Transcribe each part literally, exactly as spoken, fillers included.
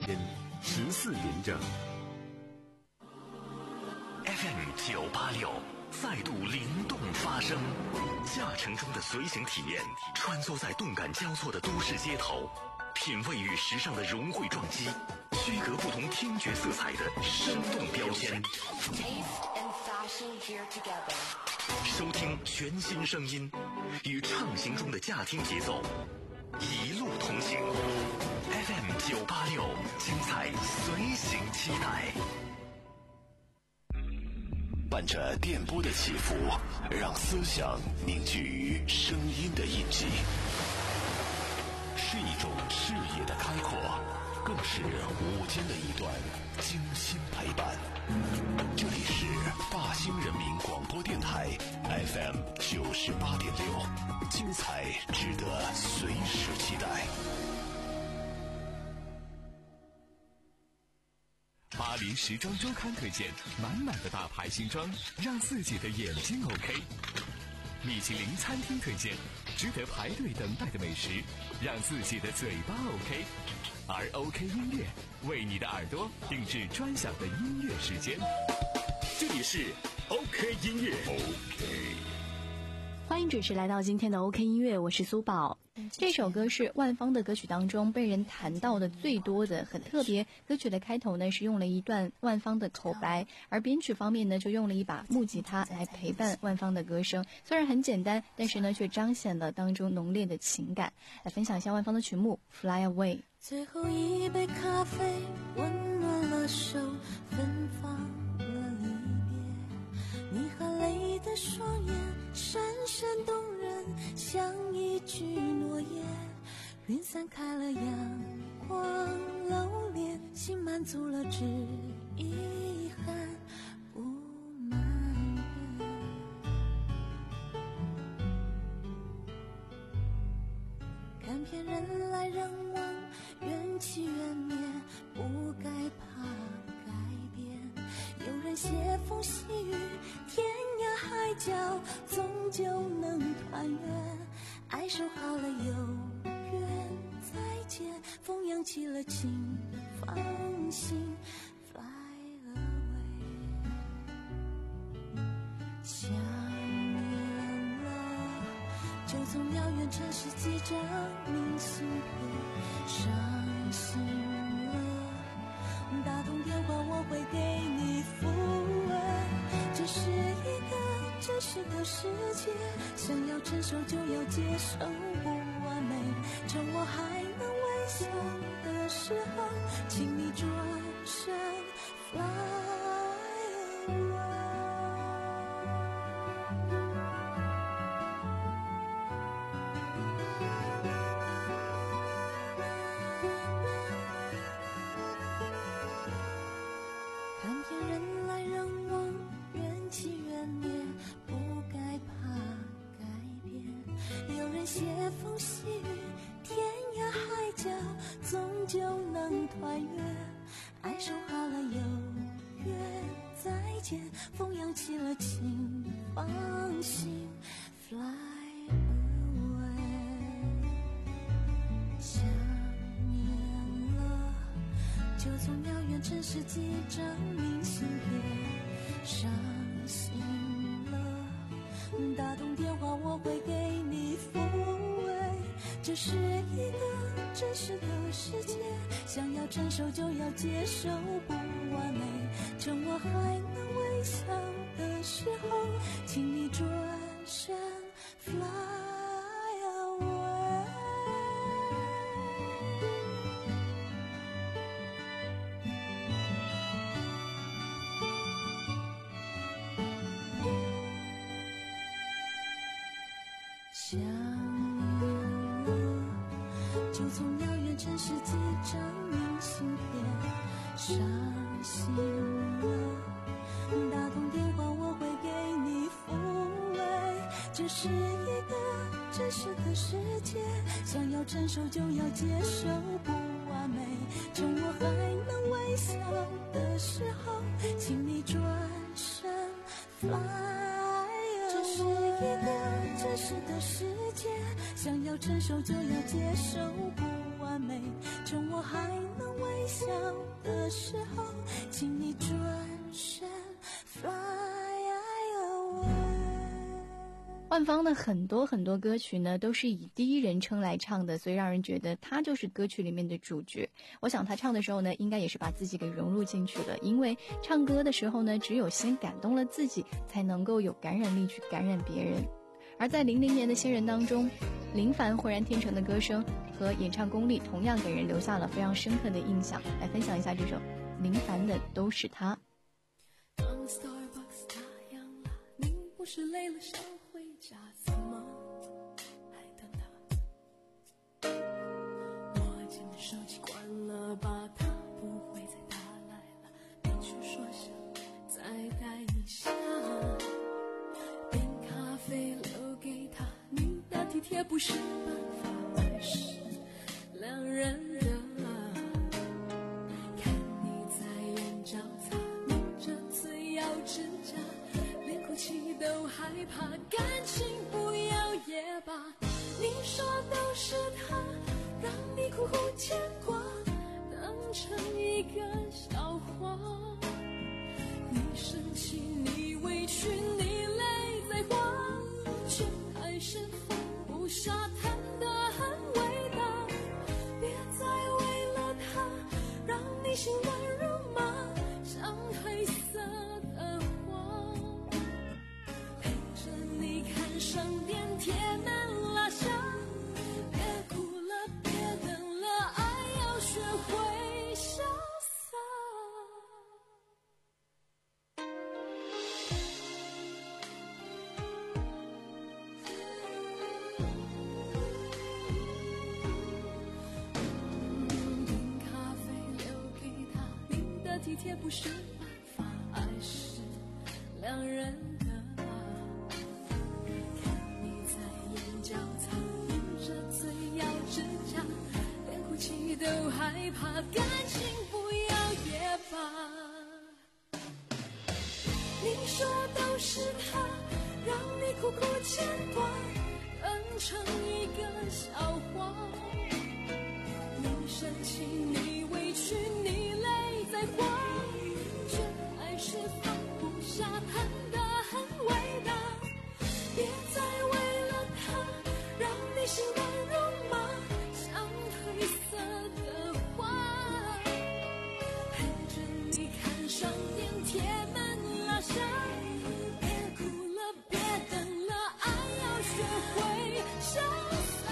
人，十四点整。 F M 九八六再度灵动发声，驾乘中的随行体验，穿梭在动感交错的都市街头，品味与时尚的融汇撞击，区隔不同听觉色彩的生动标签。收听全新声音，与畅行中的驾听节奏，一路同行。F M 九八六，精彩随行期待。伴着电波的起伏，让思想凝聚于声音的印记，是一种视野的开阔，更是午间的一段精心陪伴。这里是大兴人民广播电台 F M 九十八点六，精彩值得随时期待。 巴黎时装周刊推荐满满的大牌新装，让自己的眼睛 OK。米其林餐厅推荐值得排队等待的美食，让自己的嘴巴 OK。而 OK 音乐为你的耳朵定制专享的音乐时间。这里是 OK 音乐 OK。 欢迎准时来到今天的 OK 音乐，我是苏宝。这首歌是万芳的歌曲当中被人谈到的最多的，很特别。歌曲的开头呢是用了一段万芳的口白，而编曲方面呢就用了一把木吉他来陪伴万芳的歌声。虽然很简单，但是呢却彰显了当中浓烈的情感。来分享一下万芳的曲目 Fly Away。 最后一杯咖啡温暖了手，芬芳了离别，你含泪的双眼闪闪动人，像一句诺言。云散开了阳光露脸，心满足了只遗憾不满人。看遍人来人往，缘起缘灭，不该怕改变。有人写风细雨，天涯海角终究能团圆。爱说好了有缘再见，风扬起了情，放心 fly away。 想念了，就从遥远城市寄张明信片。伤心了，打通电话我会给你抚慰。这是一个真实的世界，想要承受就要接受不完美。趁我还能微笑的时候，请你转身 fly away。 看遍人来人往，缘起缘灭，不该怕改变。有人写风细雨，天涯海角终究能团圆。爱说好了有缘再见，风扬起了情，放心 fly away。 想念了，就从遥远城市寄张明信片。伤心了，打通电话我会给你抚慰。这是一个真实的世界，想要承受就要接受不完美。趁我还能微笑的时候，请你转身 fly away。 想念了，就从遥远城市寄张明信片。伤心了，打通电话我会给你抚慰。这是一个真实的世界，想要承受就要接受不完美。趁我还能微笑的时候，请你转身 fly away。 这是一个真实的世界，想要承受就要接受不完美。趁我还能微笑的时候，请你转身 fly away。 万芳的很多很多歌曲呢，都是以第一人称来唱的，所以让人觉得他就是歌曲里面的主角。我想他唱的时候呢，应该也是把自己给融入进去了，因为唱歌的时候呢，只有先感动了自己，才能够有感染力去感染别人。而在零零年的新人当中，林凡浑然天成的歌声和演唱功力同样给人留下了非常深刻的印象。来分享一下这首林凡的《都是他》。 当 Starbucks 打烊了，你不是累了想回家，怎么还等他？我将手机关了吧，他不会再打来了，别去说想再带你下，点咖啡留给他，你的体贴不是办法，还是两人的。看你在眼角擦抿着嘴咬指甲，连哭泣都害怕，感情不要也罢。你说都是他，让你苦苦牵挂，当成一个笑话。你生气，你委屈，你泪在花，却还是放不下，谈得很伟大。别再为了他，让你心乱如麻，像黑色的花，陪着你看上电贴门拉下。别哭了，别等了，爱要学会潇洒。点咖啡留给他，你的体贴不是办法，爱是两人的。看你在眼角擦抿着嘴咬指甲，连哭泣都害怕，感情不要也罢。你说都是他，让你苦苦牵挂，当成一个笑话。你生气，你委屈，你泪在花，却还是放不下，谈得很伟大。别再为了他，让你心乱如麻，像褪色的花，陪着你看上电贴门拉下。别哭了，别等了，爱要学会潇洒。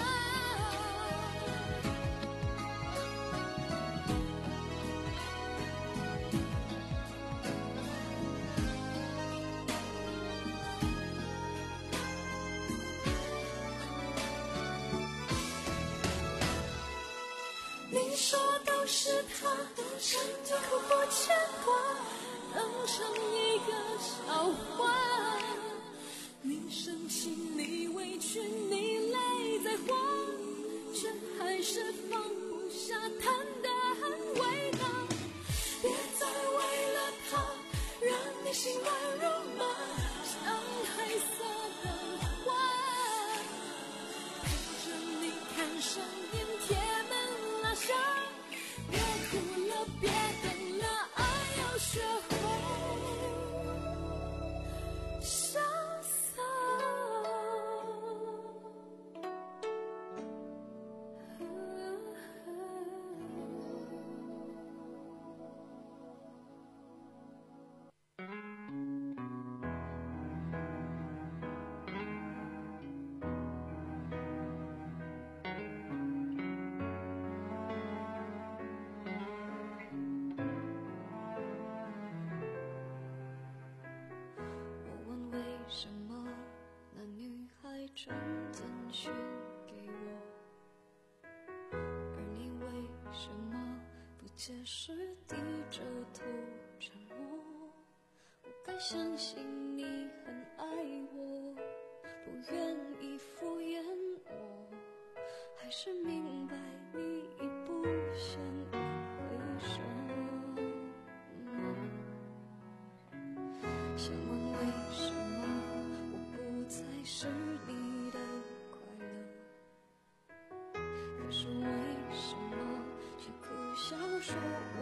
你说都是他，让你苦苦牵挂，当成一个笑话。你生气，你委屈，你泪在花，却还是放不下，谈得很伟大。别再为了他，让你心乱如麻，像黑色的花，陪着你看上电贴门拉下。别哭了，别等了，爱要学会潇洒。我问为什么那女孩传简讯给我，而你为什么不解释，低着头沉默？我该相信你很爱我，不愿意敷衍我，还是明白你已不想一回首？想问为什么我不再是你的快乐，可是为什么却苦笑说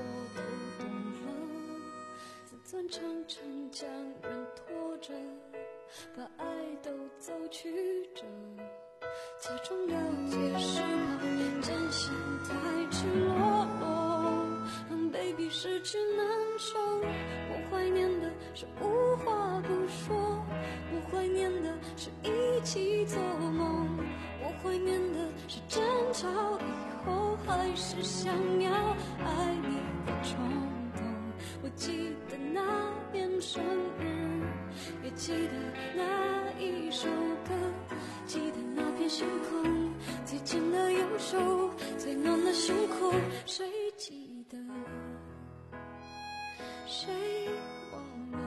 们常常将人拖着，把爱都走曲折，假装了解是怕真相太赤裸裸，让 baby 失去难受。我怀念的是无话不说，我怀念的是一起做梦，我怀念的是争吵以后还是想要爱你的冲动。我记得那年生日，也记得那一首歌，记得那片星空，最紧的右手，最暖的胸口，谁记得？谁忘了？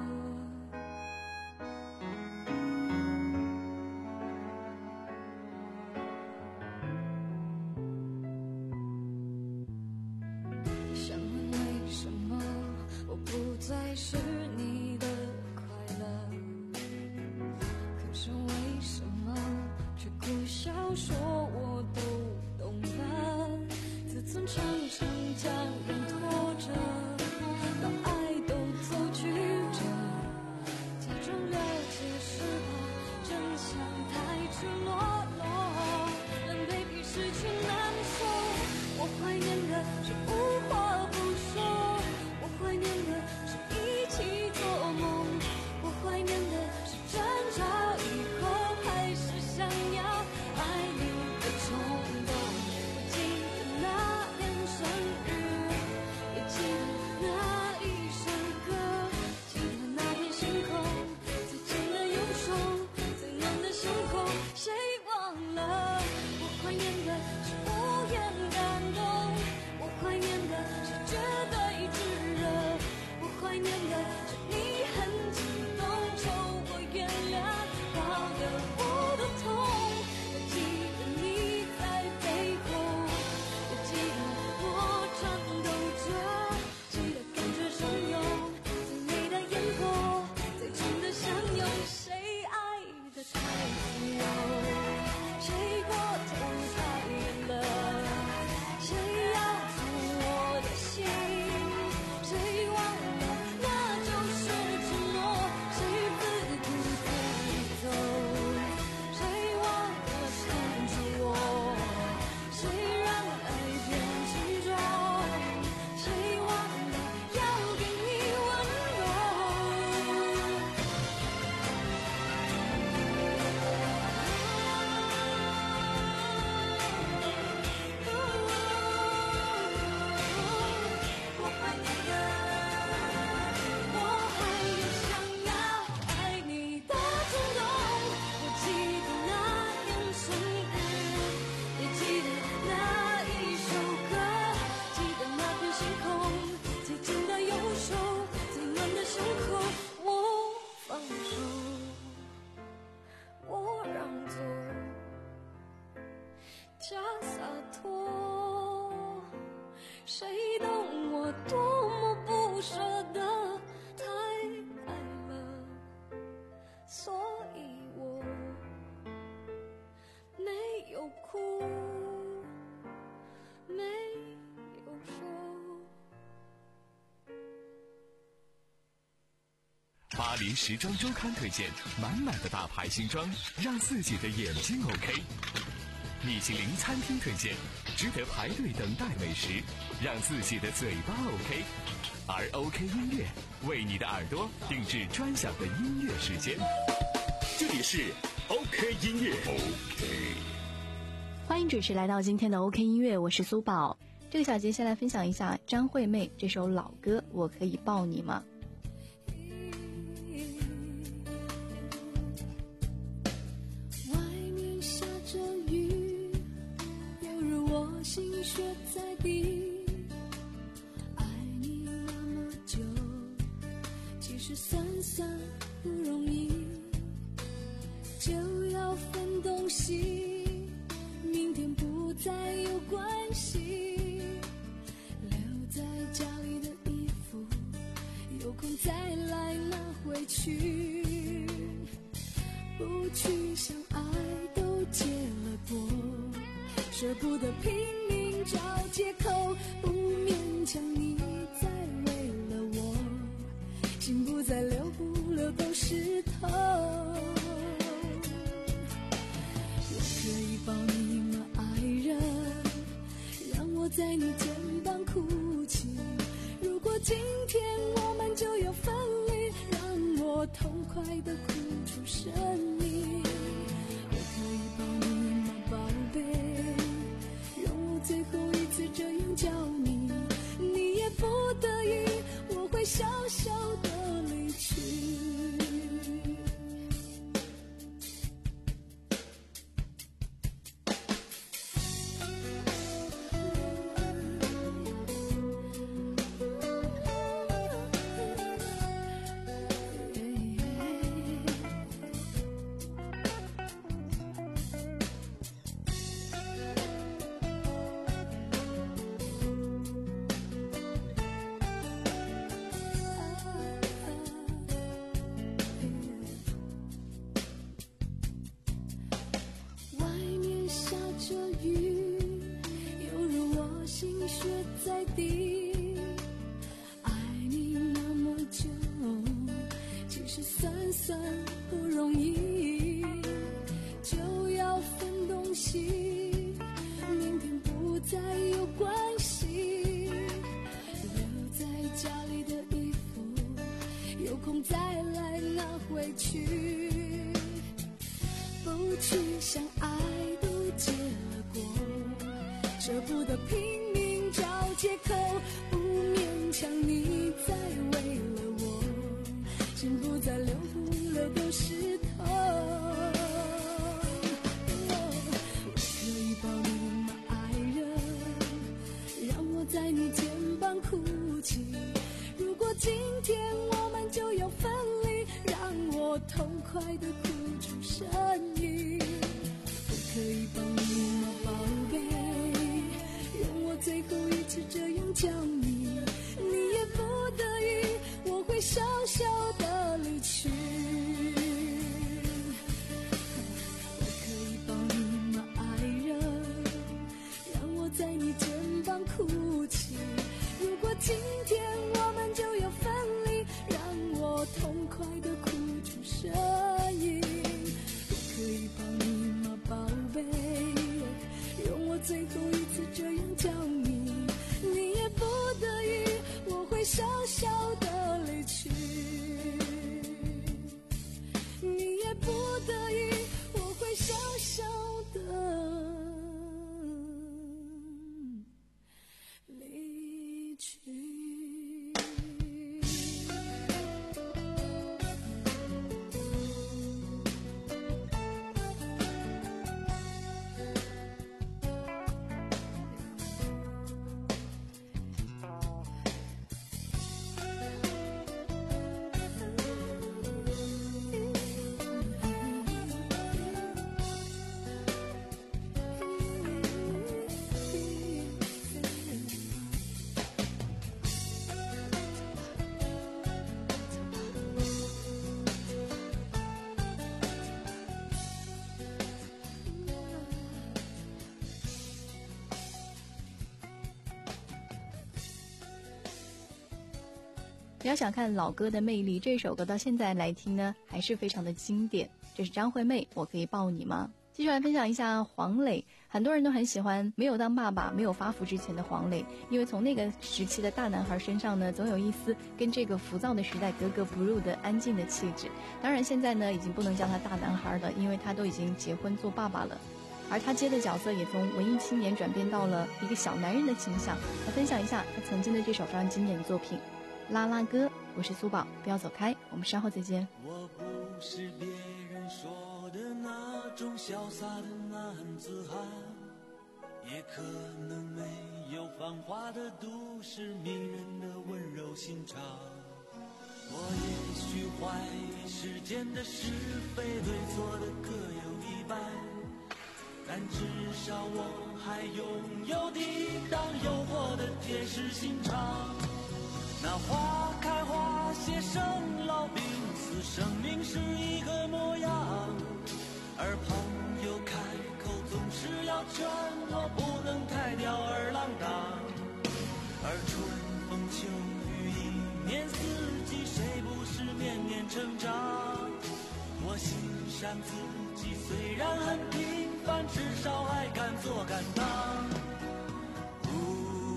想问为什么我不再是你的快乐，可是为什么却苦笑说我都懂了？自尊常常将人拖着，把爱都走曲折，假装了解是怕真相太赤裸裸，让 baby 失去难受。我怀念的是无话不说，我怀念的是一起做梦，我怀念的是争吵以后还是想要爱你的冲动。我记得那年生日，也记得那一首歌，记得那片星空，最紧的右手，最暖的胸口，谁忘了？我怀念的是无言感动，我怀念的是绝对炙热，我怀念的是你很激动，求我原谅，搞得我都痛。我记得你在背后，也记得我颤抖着，记得感觉汹涌，最美的烟火，最真的相拥。谁爱得太自由，谁过头太远了，谁要走我的心，谁忘了那就是承诺，谁自顾自走，谁忘了撑住我，谁让爱变沉重，谁忘了要给你温柔。我怀念的，我还有想要爱你的冲动。我记得那年生日，也记得那一首歌，记得那片星空，最紧的右手，最暖的胸口。我放手，我让座，假洒脱，谁懂我多么不舍得，太爱了，所以我没有哭，没有说。 巴黎时装周刊推荐满满的大牌新装，让自己的眼睛 OK。米其林餐厅推荐值得排队等待美食，让自己的嘴巴 OK。而 OK 音乐为你的耳朵定制专享的音乐时间。 这里是 OK 音乐 OK。 欢迎准时来到今天的 OK 音乐，我是苏宝。这个小节先来分享一下张惠妹这首老歌《我可以抱你吗》。 外面下着雨，犹如我心血在滴。爱你那么久，其实算算不容易，就要分东西，明天不再有关系。留在家里的衣服，有空再来拿回去。不去想爱都结了果，舍不得拼命找借口，不勉强你再为了我，心不你肩膀哭泣。如果今天我们就要分离，让我痛快地哭出声音。我可以抱你吗，宝贝？让我最后一次这样叫你，你也不得已，我会笑笑地离去。在地，爱你那么久，其实算算不容易，就要分东西，明天不再有关系，留在家里的衣服，有空再来拿回去，不去想爱都结了果，舍不得拼命找借口，不勉强你再为了我，心不再流了都湿透。我可以抱你吗，爱人？让我在你肩膀哭泣。如果今天我们就要分离，让我痛快地哭出声音。我可以抱你吗，宝贝？最后一次这样叫你，你也不得已，我会笑笑的离去。我可以抱你吗，爱人？让我在你肩膀哭泣。如果今天我们就要分离，让我痛快的哭出声音。我可以抱你吗，宝贝？容我最后一次这样叫你，你也不得已，我会笑笑的离去。你也不得已，我会笑笑的离去。 比较想看老歌的魅力，这首歌到现在来听呢，还是非常的经典。这是张惠妹，我可以抱你吗？继续来分享一下黄磊，很多人都很喜欢没有当爸爸、没有发福之前的黄磊，因为从那个时期的大男孩身上呢，总有一丝跟这个浮躁的时代格格不入的安静的气质。当然现在呢，已经不能叫他大男孩了，因为他都已经结婚做爸爸了。而他接的角色也从文艺青年转变到了一个小男人的倾向。来分享一下他曾经的这首非常经典的作品《拉拉歌》。我是苏宝，不要走开，我们稍后再见。 我不是别人说的那种潇洒的男子汉，也可能没有繁华的都市名人的温柔心肠。我也许怀疑世间的是非对错的各有一半，但至少我还拥有抵挡诱惑的铁石心肠。那花开花谢生老病死，生命是一个模样，而朋友开口总是要承诺，不能太吊儿郎当。而春风秋雨一年四季，谁不是年年成长？我欣赏自己虽然很平凡，至少还敢做敢当。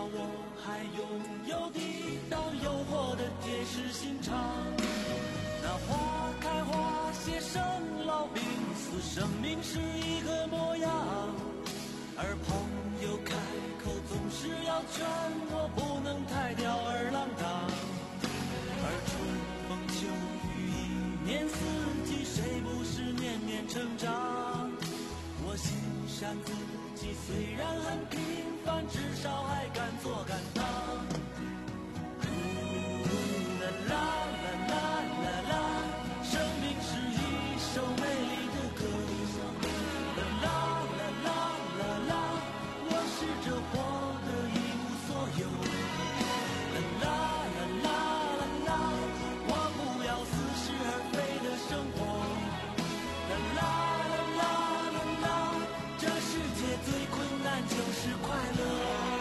我还拥有抵挡诱惑的铁石心肠。那花开花谢生老病死，生命是一个模样，而朋友开口总是要劝我不能太吊儿郎当。而春风秋雨一年四季，谁不是年年成长？我欣赏自己虽然很平凡，至少还敢做敢当。啦啦啦啦啦啦，生命是一首美丽的歌。啦啦啦啦啦啦，我试着活得一无所有。啦啦啦啦啦啦，我不要似是而非的生活。啦啦啦啦啦啦，这世界最困难就是快乐。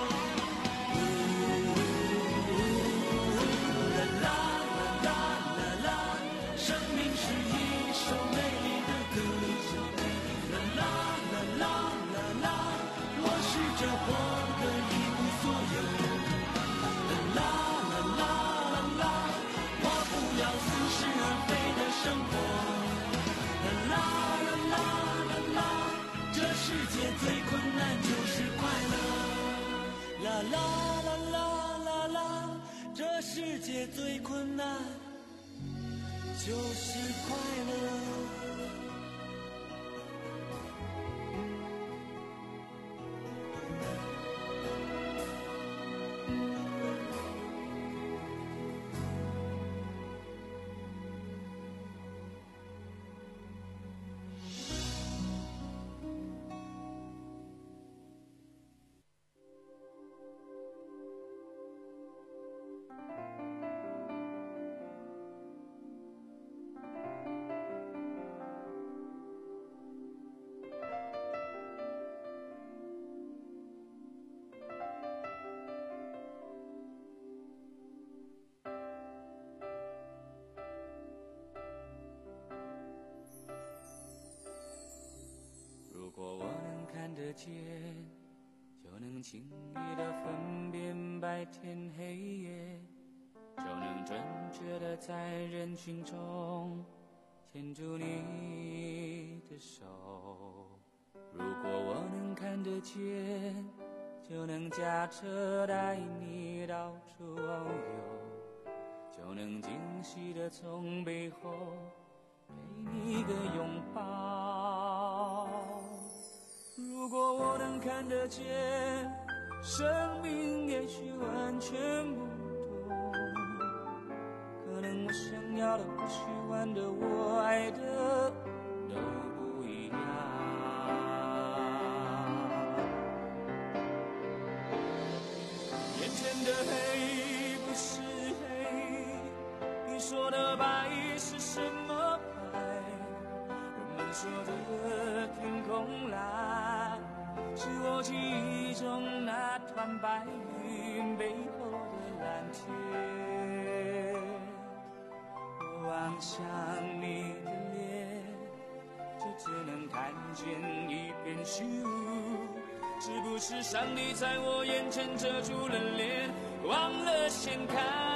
最困难就是快乐，啦啦啦啦啦啦，这世界最困难就是快乐。如果我能看得见，就能轻易地分辨白天黑夜，就能准确地在人群中牵住你的手。如果我能看得见，就能驾车带你到处遨游，就能惊喜地从背后给你一个拥抱。如果我能看得见，生命也许完全不同，可能我想要的、我喜欢的、我爱的都不一样。眼前的黑不是黑，你说的白是什么白？人们说的天空蓝，是我记忆中那团白云背后的蓝天。我望向你的脸，就只能看见一片虚无。是不是上帝在我眼前遮住了脸，忘了掀开？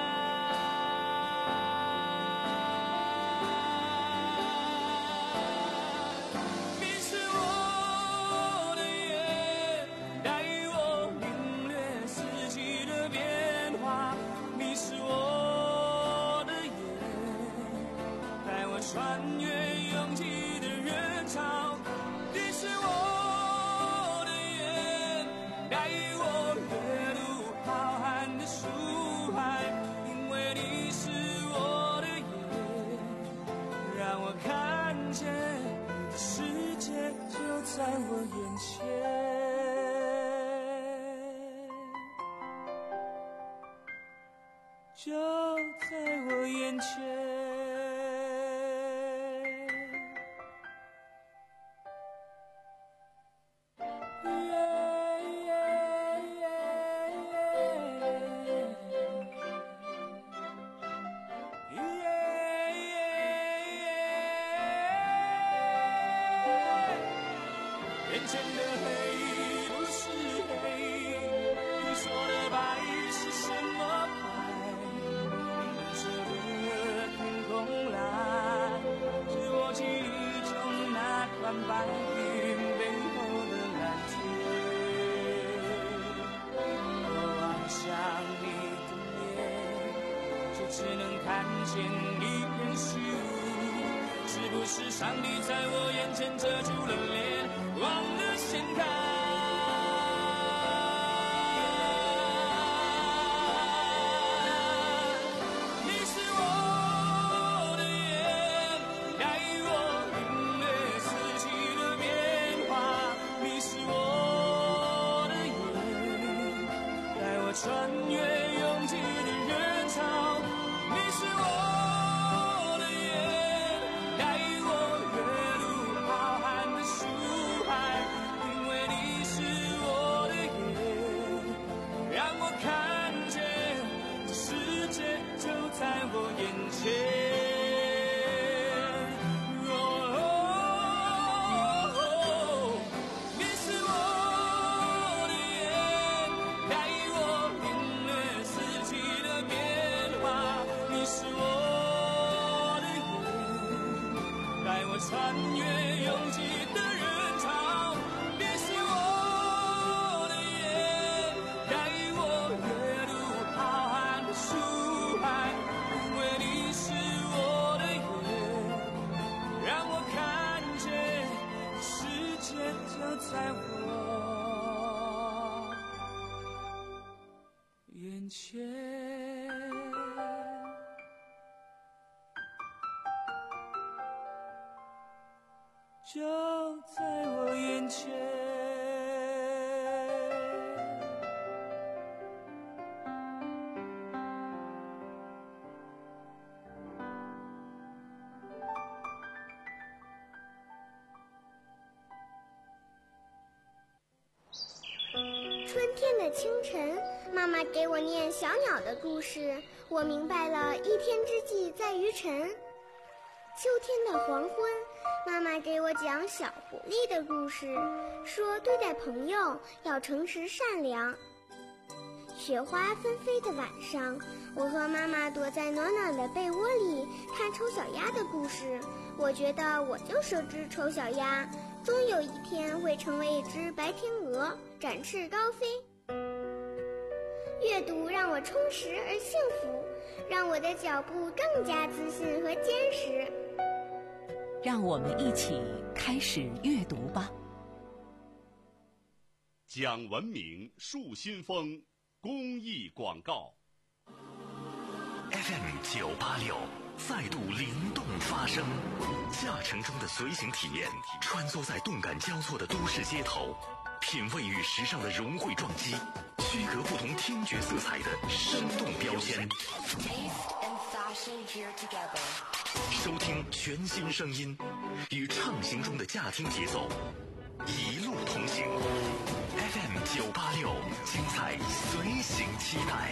穿越拥挤的人潮，你是我的眼，带我跃入浩瀚的书海，因为你是我的眼，让我看见世界就在我眼前，就在我眼前。眼前的黑不是黑，你说的白只能看见一片虚无。是不是上帝在我眼前遮住了脸，忘了掀开？穿越拥挤的人潮，你是我的眼，带我跃入浩瀚的书海，因为你是我的眼，让我看见这世界就在我眼前。穿越拥挤的人潮，你是我的眼，带我跃入浩瀚的书海，因为你是我的眼，让我看见世界就在我眼前。就在我眼前。 春天的清晨，妈妈给我念小鸟的故事，我明白了一天之计在于晨。秋天的黄昏，妈妈给我讲小狐狸的故事，说对待朋友要诚实善良。雪花纷飞的晚上，我和妈妈躲在暖暖的被窝里看丑小鸭的故事。我觉得我就是只丑小鸭，终有一天会成为一只白天鹅，展翅高飞。阅读让我充实而幸福，让我的脚步更加自信和坚实。 让我们一起开始阅读吧。 讲文明树新风公益广告。 F M 九八六再度灵动发声，驾乘中的随行体验，穿梭在动感交错的都市街头，品味与时尚的融汇撞击，区隔不同听觉色彩的生动标签。收听全新声音，与畅行中的驾听节奏，一路同行。F M 九八六，精彩随行期待。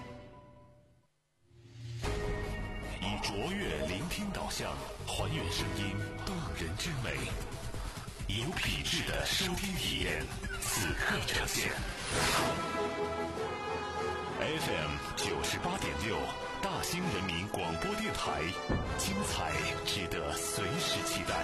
以卓越聆听导向，还原声音动人之美，有品质的收听体验，此刻呈现。F M 九十八点六，大兴人民广播电台，精彩值得随时期待。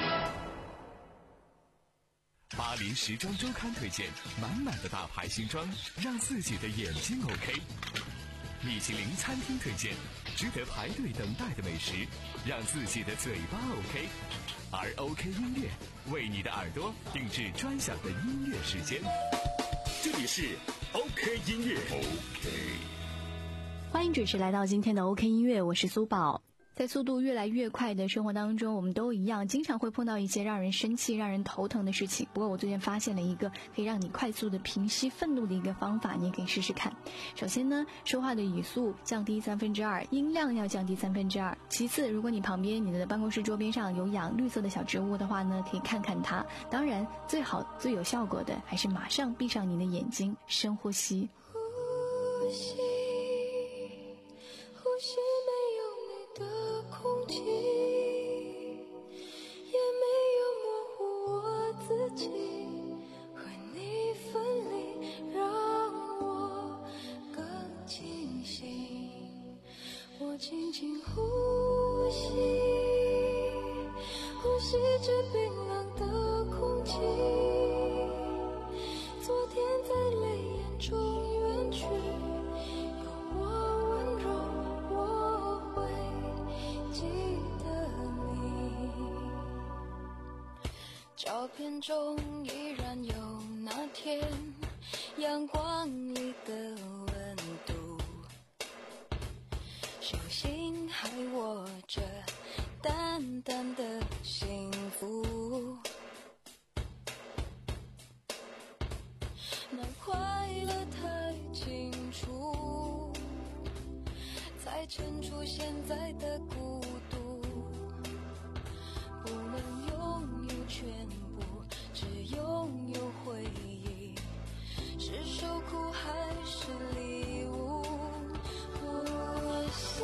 巴黎时装周刊推荐，满满的大牌新装，让自己的眼睛 OK。米其林餐厅推荐，值得排队等待的美食，让自己的嘴巴 OK。而 OK 音乐为你的耳朵定制专享的音乐时间。这里是 OK 音乐 OK。 欢迎准时来到今天的 OK 音乐，我是苏宝。在速度越来越快的生活当中，我们都一样，经常会碰到一些让人生气、让人头疼的事情。不过我最近发现了一个可以让你快速的平息愤怒的一个方法，你也可以试试看。首先呢，说话的语速降低三分之二，音量要降低三分之二。其次，如果你旁边你的办公室桌边上有养绿色的小植物的话呢，可以看看它。当然，最好最有效果的还是马上闭上你的眼睛，深呼吸。 呼吸，呼吸没有你的空气，也没有模糊我自己，和你分离让我更清醒。我轻轻呼吸，呼吸着冰冷的空气，昨天在泪眼中远去，有我温柔，我照片中依然有那天阳光里的温度，手心还握着淡淡的幸福，那快乐太清楚，才衬出现在的孤独，不能拥有全部，只拥有回忆，是受苦还是礼物？呼吸，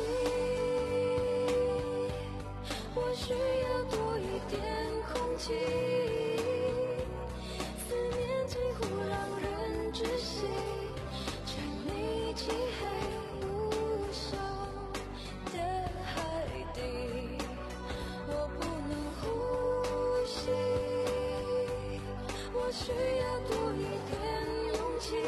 我需要多一点空气，思念几乎让人窒息，沉溺漆黑无声的海底，我不能呼吸，我需要多一点勇气，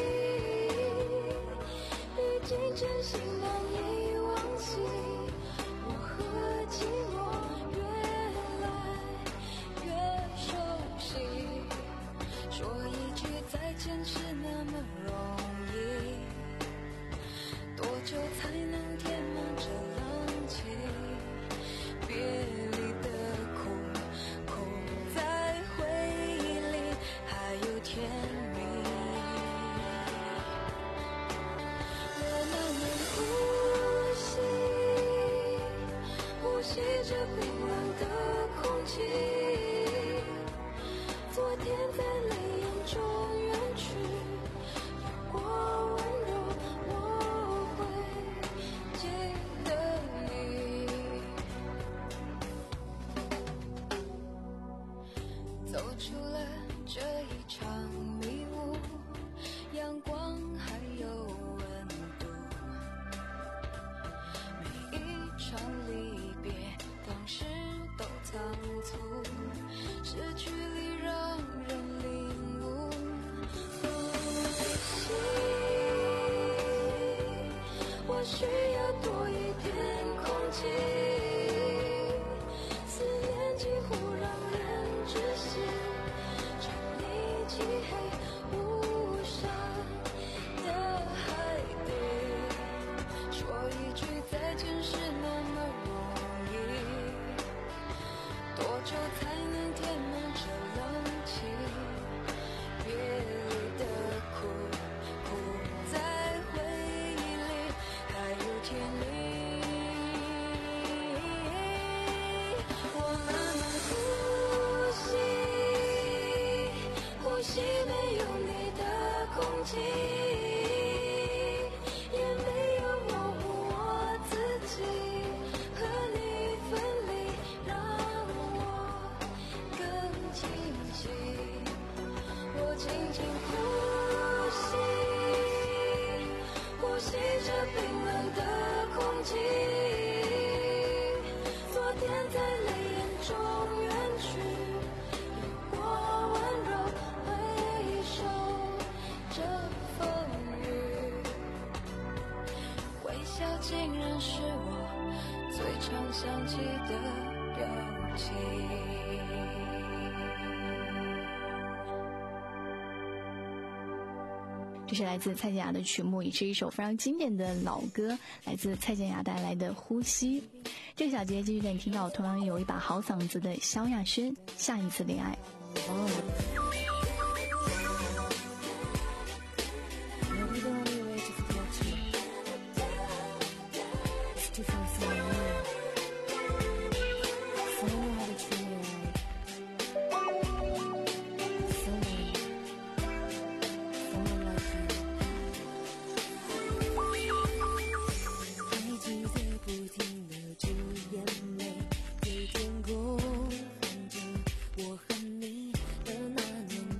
毕竟真心难以忘记，我和寂寞越来越熟悉，说一句再见是那么容易，多久才能填满这冷气？别离的苦，苦在回忆里，还有甜蜜。我慢慢呼吸，呼吸着冰冷的空气，昨天在泪眼中远去，有过温柔我会记得你，走出了这一场迷雾，阳光还有温度，每一场离别当时都仓促，失去里让人领悟。呼吸，我需要多一点空气，思念几乎让人窒息，沉溺漆黑无声的海底，说一句再见是那么容易，多久才能填满这冷气？别离的苦，苦在回忆里，还有甜蜜。我慢慢呼吸，呼吸没有你的空气，也没有模糊我自己，和你分离让我更清晰，我轻轻呼吸，呼吸着冰冷的空气，昨天在泪眼中远去，有过温柔回首这风雨，微笑竟然是我最常想起的表情。 这是来自蔡健雅的曲目，也是一首非常经典的老歌，来自蔡健雅带来的《呼吸》。这个小节继续带你听到同样有一把好嗓子的萧亚轩，《下一次恋爱》。 我和你的那年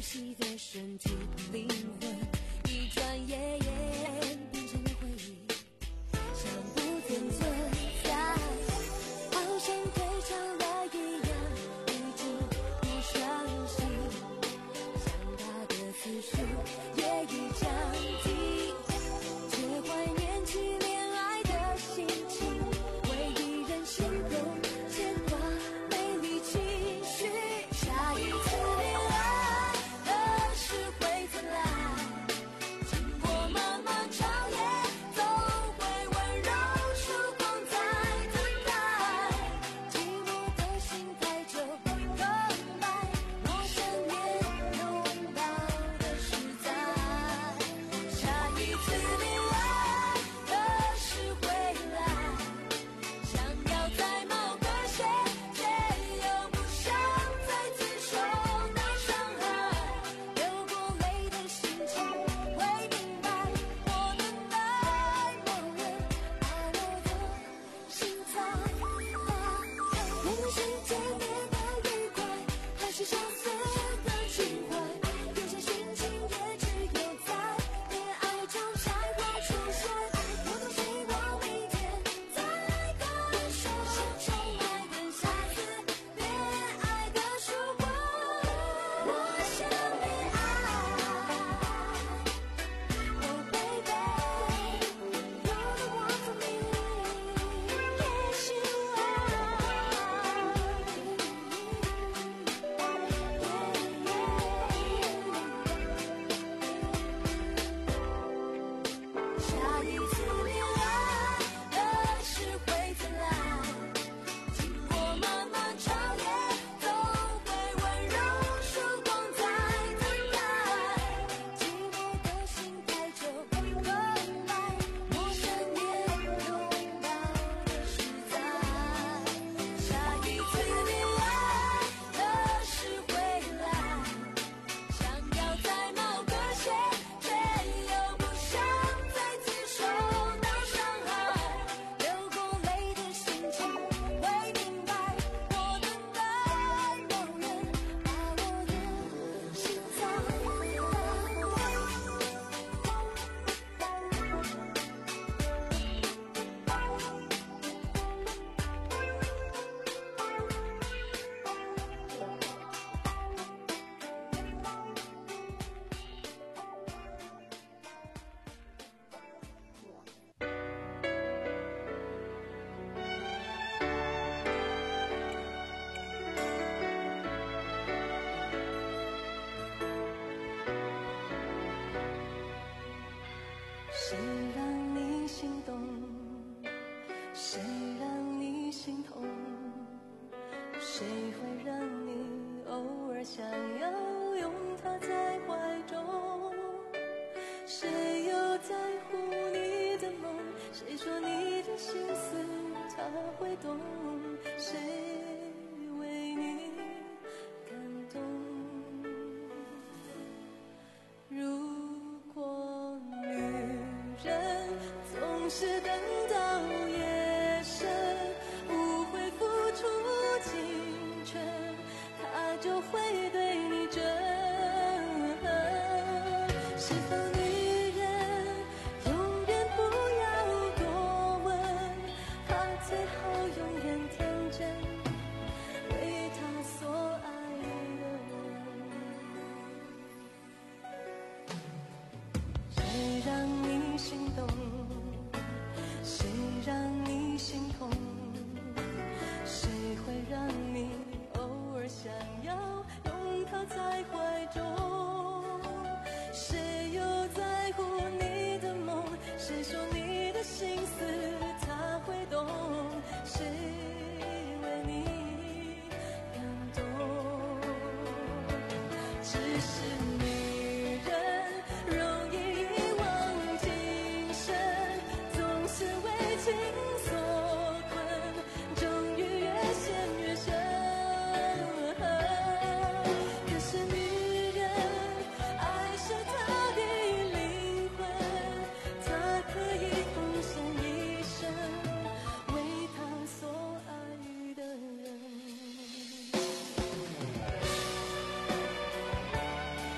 息的身体灵魂，一转眼变成了回忆，像不曾存在，好像退场了一样，一直不相信，想他的次数也已降低，却怀念起恋爱的心情，为一人心动牵挂美丽情绪，下一次恋爱何时会再来，经过漫漫长夜总会温柔曙光在等待，寂寞的心太久空白，我想念拥抱的实在，下一次恋爱何时会来，想要在某个节却又不想再次受到伤害，流过泪的心情会明白，我等待某人爱我的心在发呆，无论是见面的愉快，还是相随的情怀，有些心情也只有在恋爱中才会出现，我多希望明天再来感受，充满跟下次恋爱的曙光，我想恋爱，Oh baby you're the one for me, yes you are. 下一次恋爱何时会再来，经过漫漫长夜总会温柔曙光在等待，寂寞的心太久空白，我想念拥抱的实在，下一次恋爱何时会来，想要在某个节却又不想再次受到伤害，流过泪的心情会明白，我等待某人把我的心在谁让你心动，谁让你心痛，谁会让你偶尔想要拥他在怀中，谁又在乎你的梦，谁说你的心思他会懂，谁为你感动，如果女人总是等到夜深，不会付出青春，她就会对你真。是否女人永远不要多问，她最好永远天真，为她所爱的人。谁让你心动，谁让你心痛，谁会让你偶尔想要拥他在怀中，谁又在乎你的梦，谁说你的心思他会懂，谁为你感动，只是女人容易一往情深，总是为情所困，终于越陷越深。可是女人爱是她的灵魂，她可以奉献一生，为她所爱的人。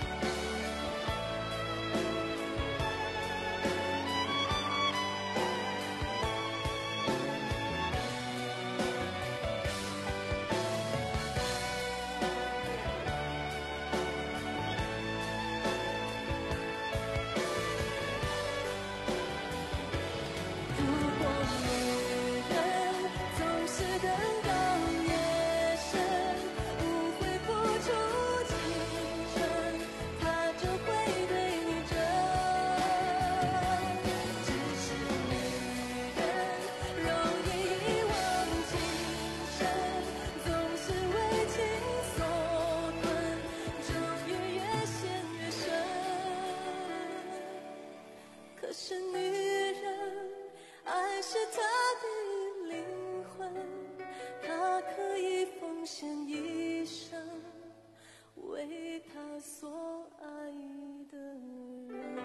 给他所爱的人。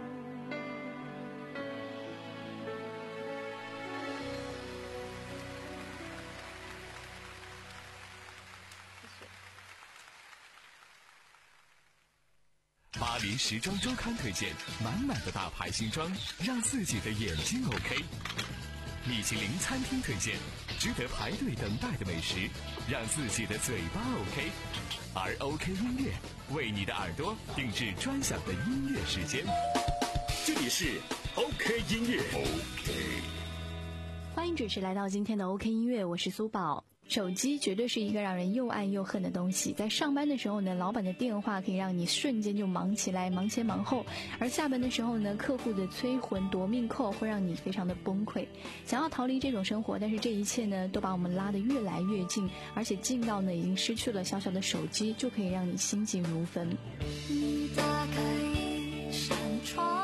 巴黎时装周刊推荐满满的大牌新装，让自己的眼睛 OK。米其林餐厅推荐值得排队等待的美食，让自己的嘴巴 OK。而 OK 音乐为你的耳朵定制专享的音乐时间。这里是 OK 音乐 OK。 欢迎准时来到今天的 OK 音乐，我是苏宝。手机绝对是一个让人又爱又恨的东西，在上班的时候呢，老板的电话可以让你瞬间就忙起来，忙前忙后，而下班的时候呢，客户的催魂夺命扣会让你非常的崩溃，想要逃离这种生活，但是这一切呢都把我们拉得越来越近，而且近到呢已经失去了小小的手机就可以让你心急如焚。 你打开一扇窗，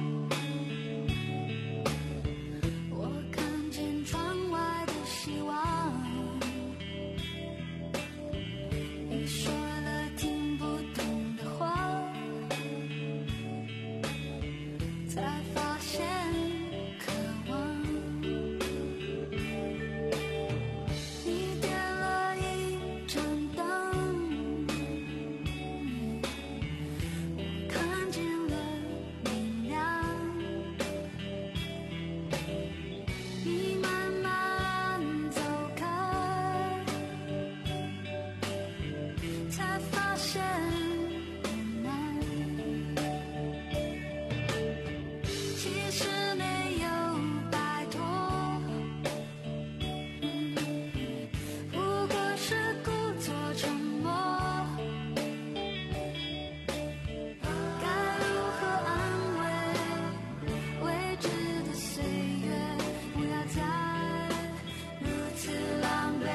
我看见窗外的希望，你说了听不懂的话，才发现渴望。你点了一盏灯，我看见了明亮。你慢慢走开，才发现无奈，其实没有摆脱，不过是故作沉默。该如何安慰未知的岁月？不要再如此狼狈。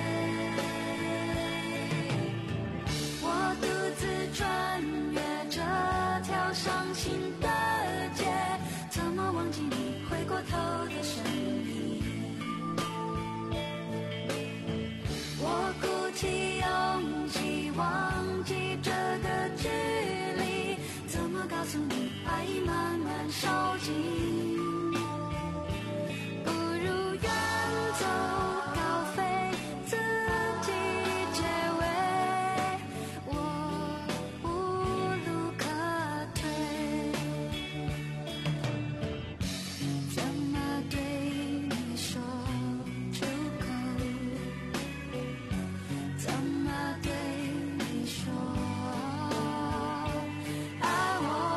我独自穿越这条伤心的街，怎么忘记你回过头的身影？我鼓起勇气忘记这个距离，怎么告诉你爱已慢慢烧尽？不如远走高飞，自己结尾，我无路可退。怎么对你说出口？怎么对你说爱我？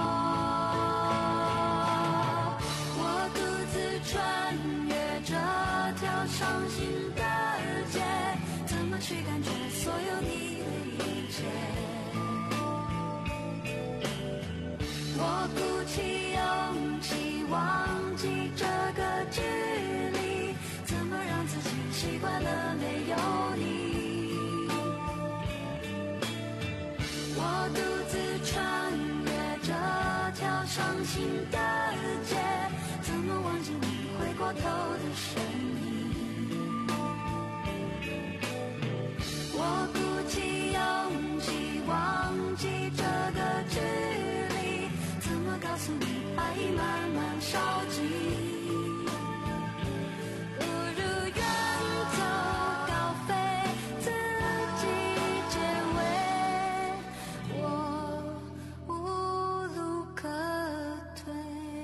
我独自穿越这条伤心的街，怎么去感觉所有你的一切？我鼓起勇气忘记这个距离，怎么让自己习惯了没有你？我独自穿越这条伤心的街，怎么忘记你回过头的身影？我鼓起勇气忘记这个距离，怎么告诉你爱已慢慢烧尽？不如远走高飞，自己结尾，我无路可退。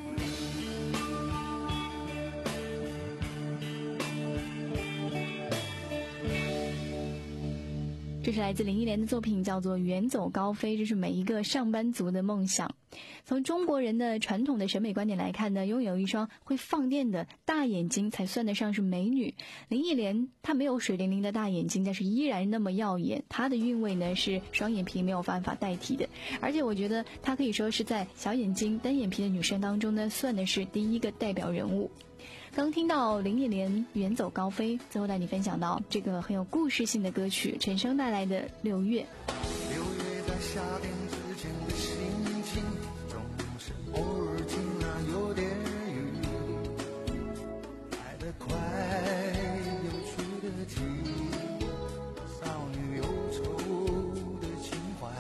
这是来自林忆莲的作品，叫做《远走高飞》，这是每一个上班族的梦想。从中国人的传统的审美观点来看呢，拥有一双会放电的大眼睛才算得上是美女。林忆莲她没有水灵灵的大眼睛，但是依然那么耀眼，她的韵味呢是双眼皮没有办法代替的。而且我觉得她可以说是在小眼睛单眼皮的女生当中呢，算的是第一个代表人物。刚听到林忆莲《远走高飞》，最后带你分享到这个很有故事性的歌曲，陈升带来的《六月》。 六月在夏天之前的心情，总是偶尔晴朗有点雨，来得快有趣的题，少女忧愁的情怀，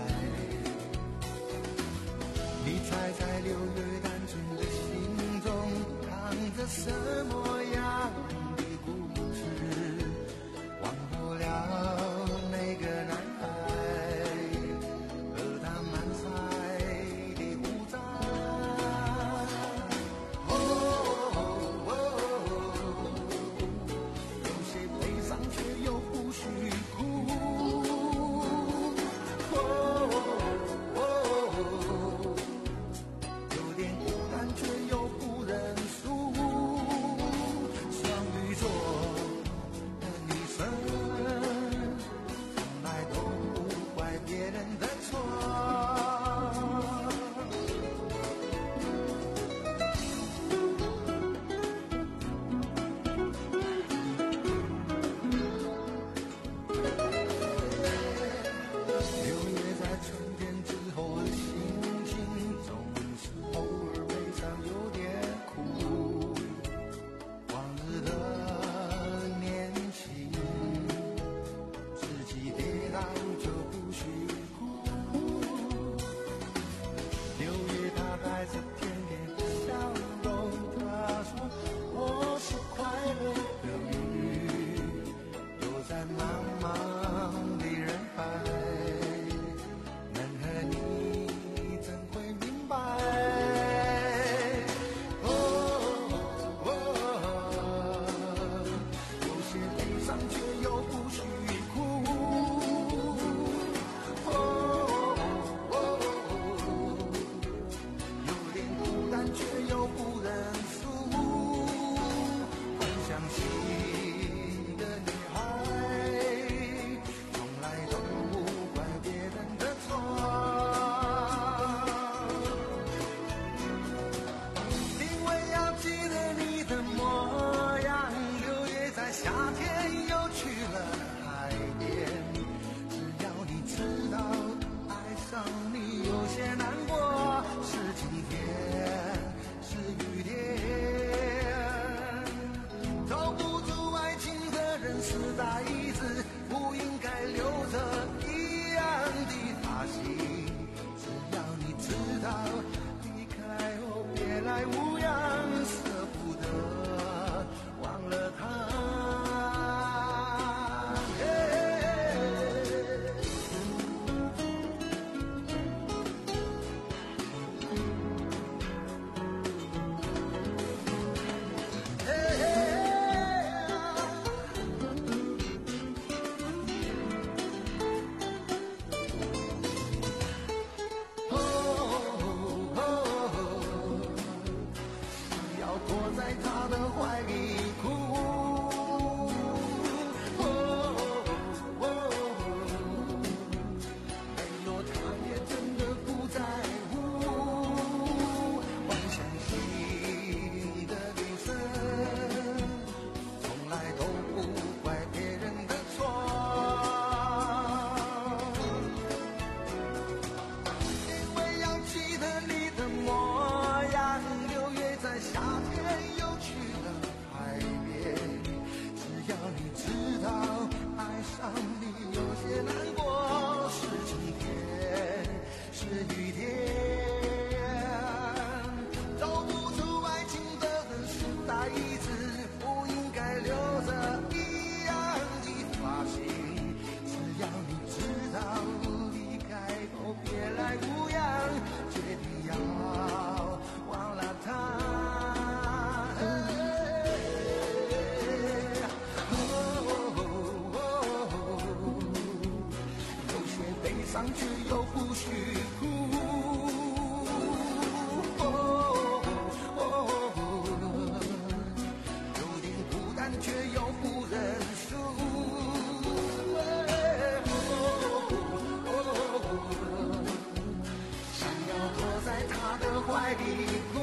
爱的苦。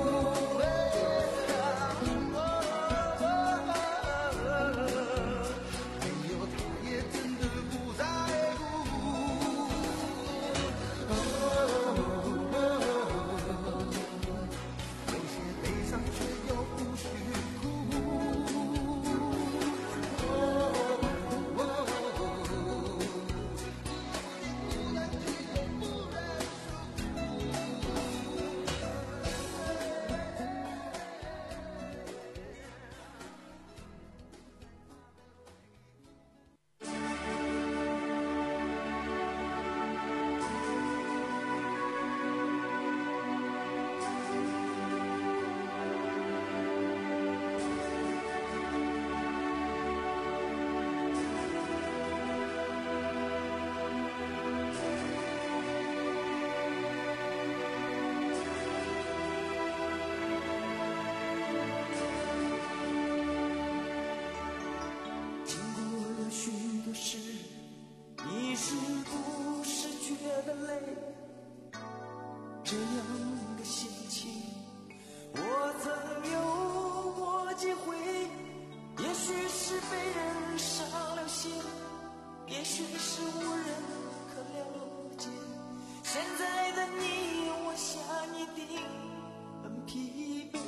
这样的心情，我曾有过几回，也许是被人伤了心，也许是无人可了解。现在的你，我想一定很疲惫。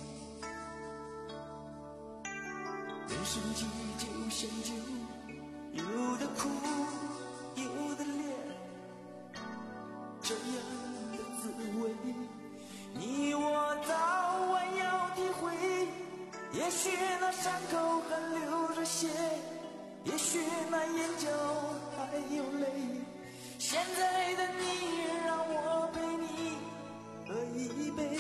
人生几就像酒，有的苦，有的烈，这样的滋味，你我早晚要体会。也许那伤口还流着血，也许那眼角还有泪。现在的你，让我陪你喝一杯，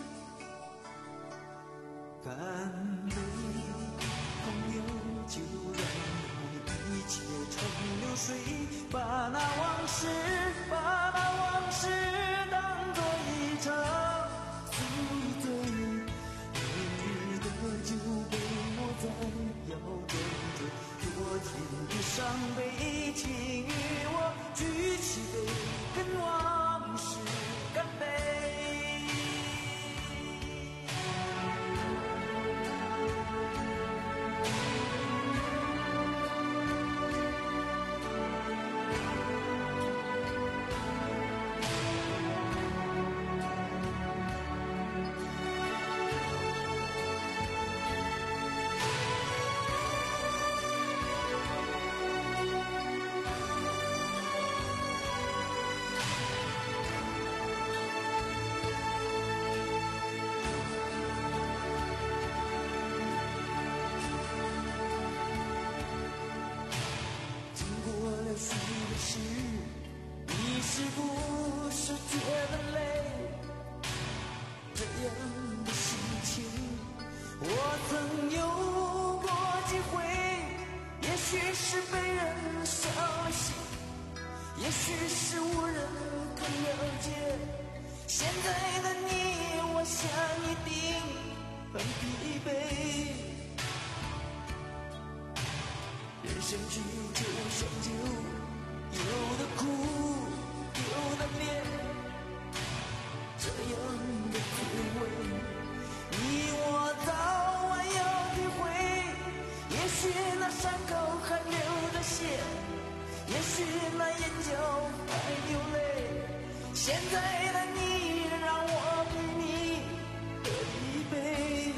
干杯，朋友，就让一切成流水，把那往事，把那往事当作一场宿醉。明日的酒杯我在腰间追，昨天的伤悲，请与我举起杯，跟往事干杯。你是不是觉得累？这样的心情，我曾有过几回。也许是被人伤了心，也许是无人可了解。现在的你，我想一定很疲惫。人生剧就像酒，有的苦，有的烈，这样的滋味，你我早晚要体会。也许那伤口还流着血，也许那眼角还流泪。现在的你，让我陪你喝一杯，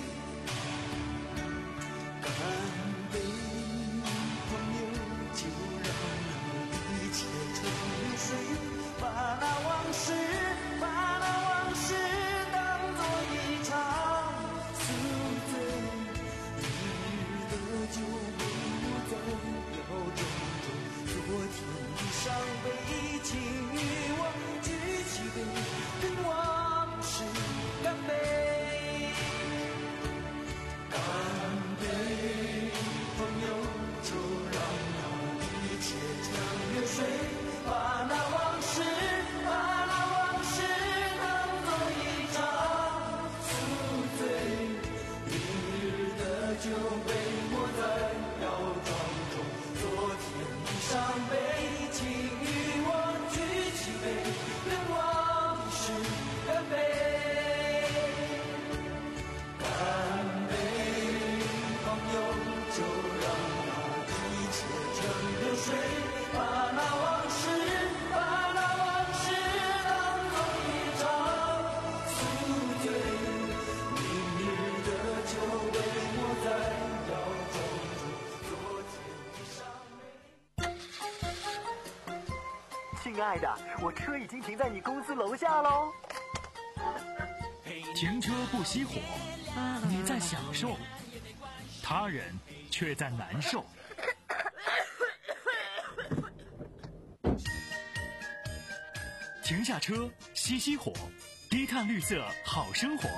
干杯，朋友，就让一切成流水，把那往事，把那往事当作一场宿醉。明日的酒杯我在腰中追，昨天的伤悲，请与我举起杯。 亲爱的，我车已经停在你公司楼下喽。 停车不熄火，你在享受，他人却在难受。停下车，熄熄火，低碳绿色好生活。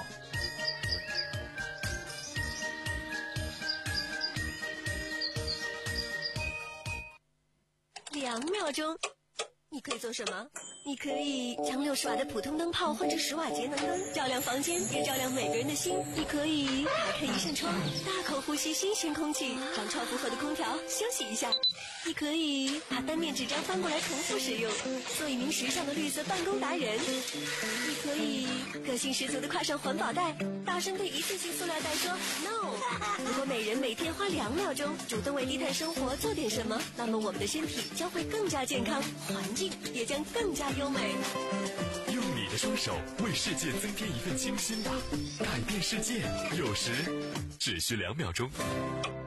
两秒钟，你可以做什么？你可以将六十瓦的普通灯泡换成十瓦节能灯，照亮房间，也照亮每个人的心。你可以打开一扇窗，大口呼吸新鲜空气，让超负荷的空调休息一下。你可以把单面纸张翻过来重复使用，做一名时尚的绿色办公达人。你可以个性十足的挎上环保袋，大声对一次性塑料袋说 no。 如果每人每天花两秒钟主动为低碳生活做点什么，那么我们的身体将会更加健康，环境也将更加优美。 用你的双手为世界增添一份清新吧，改变世界有时只需两秒钟。